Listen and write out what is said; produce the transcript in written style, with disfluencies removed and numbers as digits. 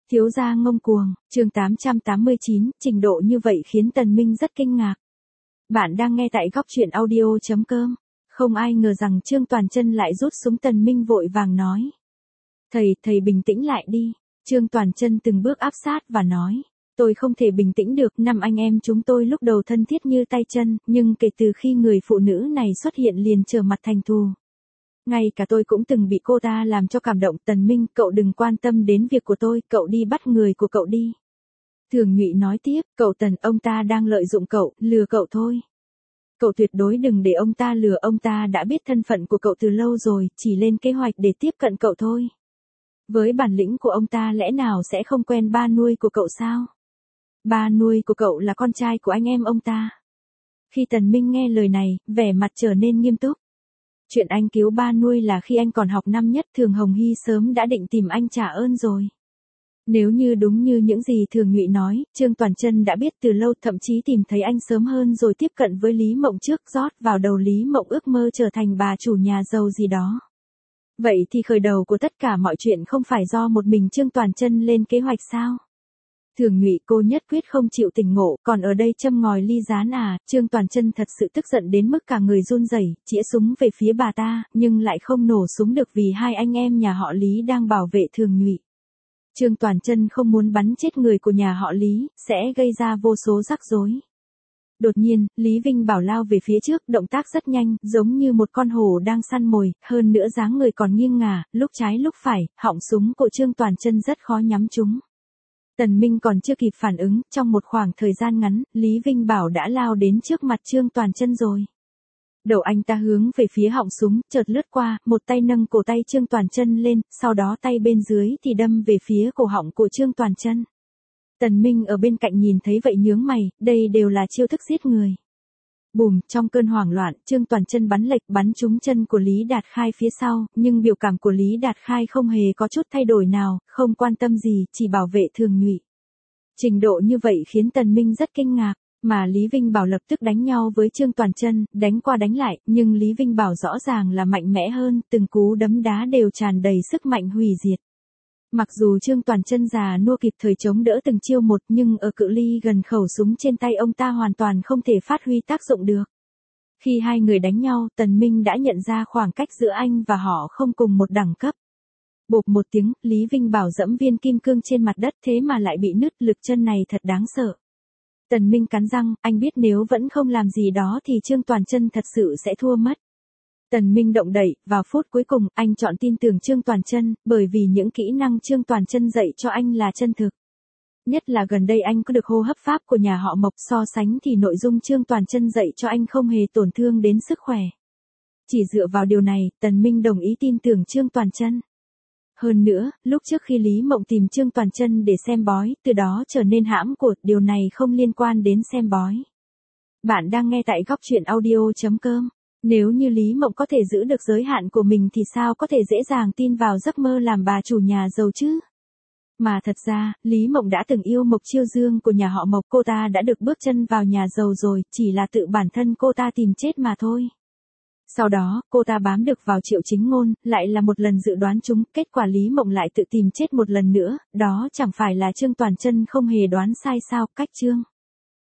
Thiếu gia ngông cuồng, chương 889, trình độ như vậy khiến Tần Minh rất kinh ngạc. Bạn đang nghe tại góc truyện audio.com. Không ai ngờ rằng Trương Toàn Chân lại rút súng. Tần Minh vội vàng nói. Thầy bình tĩnh lại đi. Trương Toàn Chân từng bước áp sát và nói. Tôi không thể bình tĩnh được, năm anh em chúng tôi lúc đầu thân thiết như tay chân, nhưng kể từ khi người phụ nữ này xuất hiện liền trở mặt thành thù. Ngay cả tôi cũng từng bị cô ta làm cho cảm động. Tần Minh, cậu đừng quan tâm đến việc của tôi, cậu đi bắt người của cậu đi. Thường Nhụy nói tiếp, cậu Tần, ông ta đang lợi dụng cậu, lừa cậu thôi. Cậu tuyệt đối đừng để ông ta lừa, ông ta đã biết thân phận của cậu từ lâu rồi, chỉ lên kế hoạch để tiếp cận cậu thôi. Với bản lĩnh của ông ta lẽ nào sẽ không quen ba nuôi của cậu sao? Ba nuôi của cậu là con trai của anh em ông ta. Khi Tần Minh nghe lời này, vẻ mặt trở nên nghiêm túc. Chuyện anh cứu ba nuôi là khi anh còn học năm nhất, Thường Hồng Hy sớm đã định tìm anh trả ơn rồi. Nếu như đúng như những gì Thường Nhụy nói, Trương Toàn Chân đã biết từ lâu, thậm chí tìm thấy anh sớm hơn rồi tiếp cận với Lý Mộng trước, rót vào đầu Lý Mộng ước mơ trở thành bà chủ nhà giàu gì đó. Vậy thì khởi đầu của tất cả mọi chuyện không phải do một mình Trương Toàn Chân lên kế hoạch sao? Thường Nhụy, cô nhất quyết không chịu tỉnh ngộ, còn ở đây châm ngòi ly gián à? Trương Toàn Chân thật sự tức giận đến mức cả người run rẩy, chĩa súng về phía bà ta, nhưng lại không nổ súng được vì hai anh em nhà họ Lý đang bảo vệ Thường Nhụy. Trương Toàn Chân không muốn bắn chết người của nhà họ Lý, sẽ gây ra vô số rắc rối. Đột nhiên, Lý Vinh Bảo lao về phía trước, động tác rất nhanh, giống như một con hổ đang săn mồi, hơn nữa dáng người còn nghiêng ngả, lúc trái lúc phải, họng súng của Trương Toàn Chân rất khó nhắm trúng. Tần Minh còn chưa kịp phản ứng, trong một khoảng thời gian ngắn, Lý Vinh Bảo đã lao đến trước mặt Trương Toàn Chân rồi. Đầu anh ta hướng về phía họng súng, chợt lướt qua, một tay nâng cổ tay Trương Toàn Chân lên, sau đó tay bên dưới thì đâm về phía cổ họng của Trương Toàn Chân. Tần Minh ở bên cạnh nhìn thấy vậy nhướng mày, đây đều là chiêu thức giết người. Bùm, trong cơn hoảng loạn, Trương Toàn Chân bắn lệch bắn trúng chân của Lý Đạt Khai phía sau, nhưng biểu cảm của Lý Đạt Khai không hề có chút thay đổi nào, không quan tâm gì, chỉ bảo vệ Thường Nhụy. Trình độ như vậy khiến Tần Minh rất kinh ngạc, mà Lý Vinh Bảo lập tức đánh nhau với Trương Toàn Chân, đánh qua đánh lại, nhưng Lý Vinh Bảo rõ ràng là mạnh mẽ hơn, từng cú đấm đá đều tràn đầy sức mạnh hủy diệt. Mặc dù Trương Toàn Chân già nua kịp thời chống đỡ từng chiêu một, nhưng ở cự ly gần khẩu súng trên tay ông ta hoàn toàn không thể phát huy tác dụng được. Khi hai người đánh nhau, Tần Minh đã nhận ra khoảng cách giữa anh và họ không cùng một đẳng cấp. Bộp một tiếng, Lý Vinh Bảo giẫm viên kim cương trên mặt đất, thế mà lại bị nứt, lực chân này thật đáng sợ. Tần Minh cắn răng, anh biết nếu vẫn không làm gì đó thì Trương Toàn Chân thật sự sẽ thua mất. Tần Minh động đậy, vào phút cuối cùng, anh chọn tin tưởng Trương Toàn Chân, bởi vì những kỹ năng Trương Toàn Chân dạy cho anh là chân thực. Nhất là gần đây anh có được hô hấp pháp của nhà họ Mộc, so sánh thì nội dung Trương Toàn Chân dạy cho anh không hề tổn thương đến sức khỏe. Chỉ dựa vào điều này, Tần Minh đồng ý tin tưởng Trương Toàn Chân. Hơn nữa, lúc trước khi Lý Mộng tìm Trương Toàn Chân để xem bói, từ đó trở nên hãm cột, điều này không liên quan đến xem bói. Bạn đang nghe tại góc truyện audio.com. Nếu như Lý Mộng có thể giữ được giới hạn của mình thì sao có thể dễ dàng tin vào giấc mơ làm bà chủ nhà giàu chứ? Mà thật ra, Lý Mộng đã từng yêu Mộc Chiêu Dương của nhà họ Mộc, cô ta đã được bước chân vào nhà giàu rồi, chỉ là tự bản thân cô ta tìm chết mà thôi. Sau đó, cô ta bám được vào Triệu Chính Ngôn, lại là một lần dự đoán trúng, kết quả Lý Mộng lại tự tìm chết một lần nữa, đó chẳng phải là Trương Toàn Chân không hề đoán sai sao? Cách Trương